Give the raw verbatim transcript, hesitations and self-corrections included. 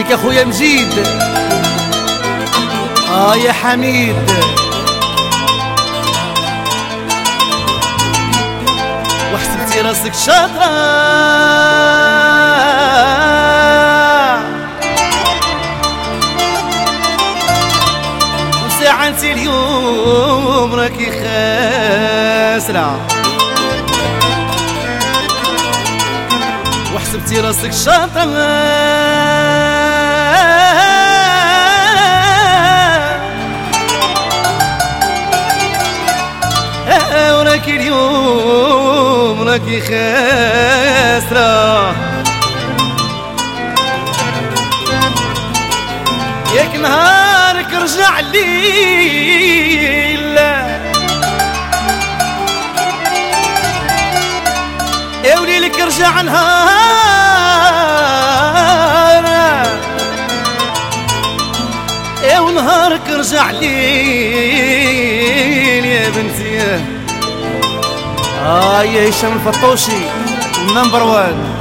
لك اخويا مجيد. اه يا حميد وحسبتي راسك شاطرة وساعة انتي اليوم راكي خاسرة، وحسبتي راسك شاطرة وراكي اليوم راكي خاسرة. ياك نهارك رجع الليل يا وليلك رجع نهار يا ونهارك رجع ليل يا بنتي. آه يا هشام الفطوشي نمبر وان.